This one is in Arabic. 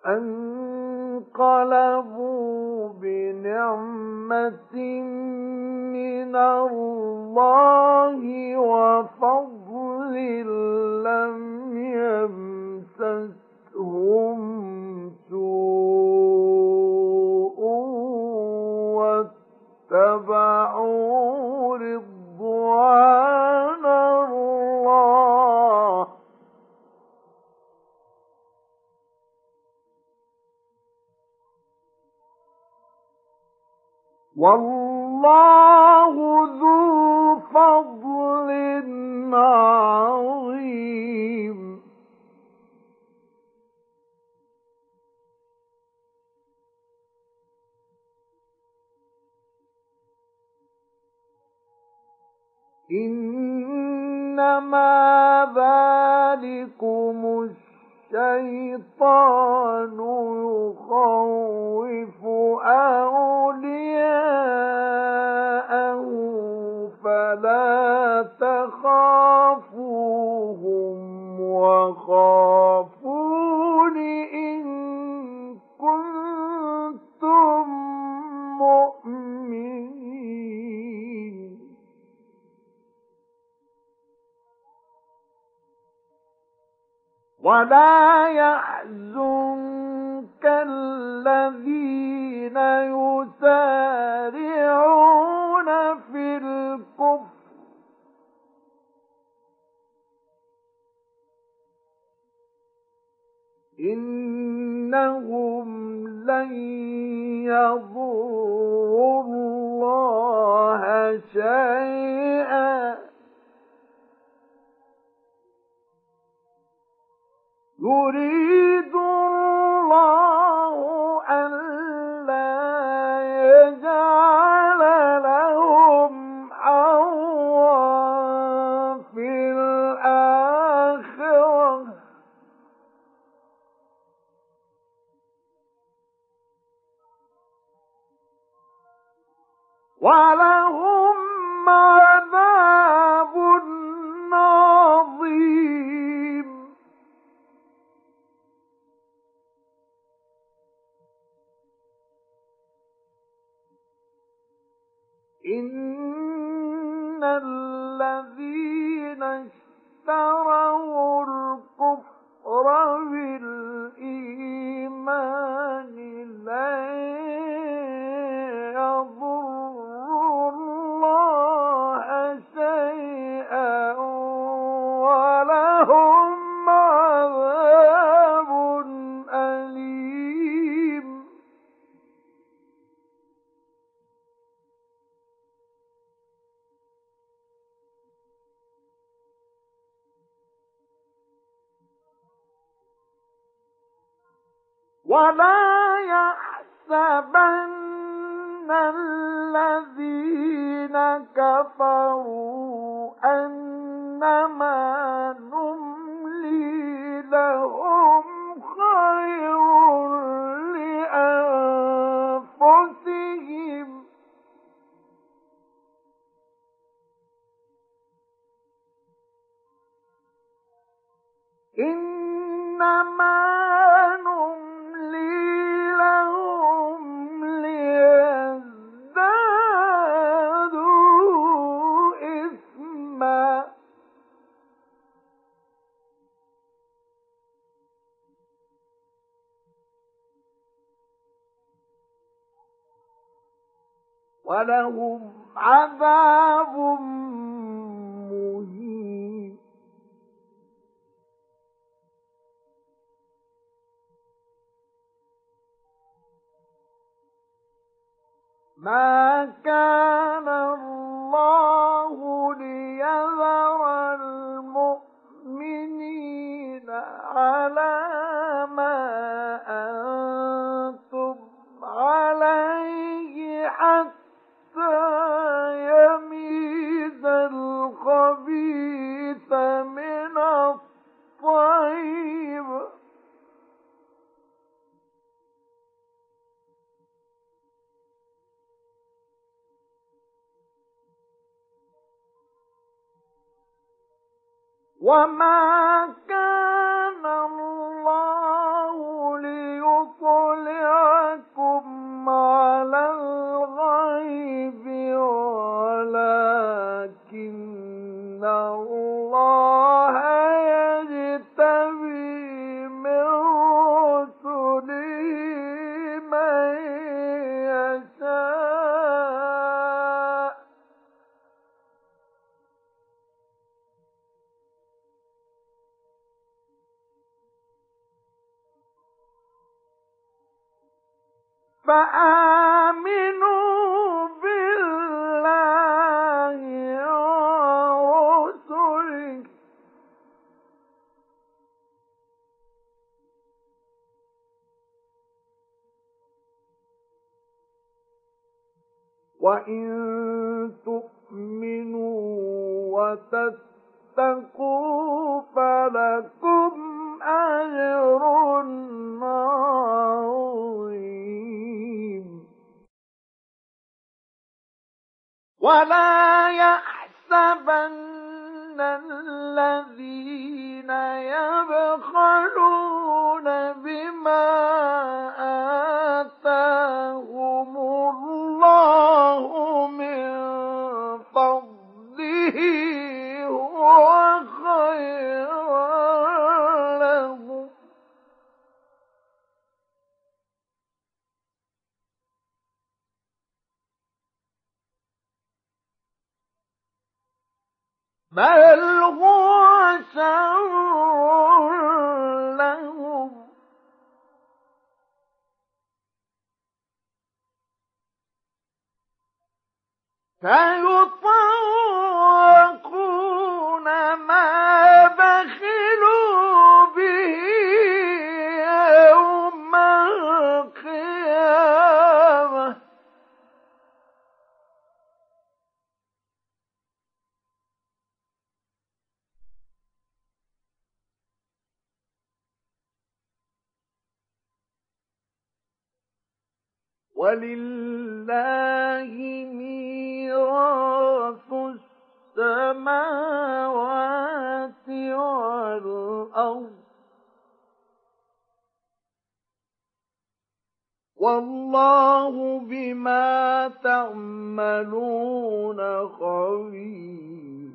انقلبوا بنعمة من الله وفضل لم يمسسهم سوء واتبعوا رضوان الله والله ذو فضل عظيم. إنما ذلكم الشيطان يخوف أولياءه فلا تخافوهم وخافون إن كنتم مؤمنين. ولا يحزنك الذين يسارعون في الكفر إنهم لن يضروا الله شيئا يريد الله ألا يجعل لهم حظا في الآخرة ولهم عذاب عظيم. إن الذين اشتروا الكفر بالإيمان لن يضروا الله شيئا ولهم عذاب أليم. ولا يحسبن الذين كفروا أنما نملي لهم خير لأنفسهم إنما ولهم عذاب مهين. ما كان الله ليذر المؤمنين على ما أنتم عليه حتى يميز الخبيث من الطيب وما كان الله ليطلعكم فآمنوا بالله ورسله وإن تؤمنوا وتتقوا فلكم أجر عظيم ولا يحسبن الذين يبخلون بما آتاهم الله من فضله هو خيرا لهم بل هو شر لهم سيطوقون ما بخلوا به يوم القيامة ولله ميراث السماوات والأرض والله بما تعملون خبير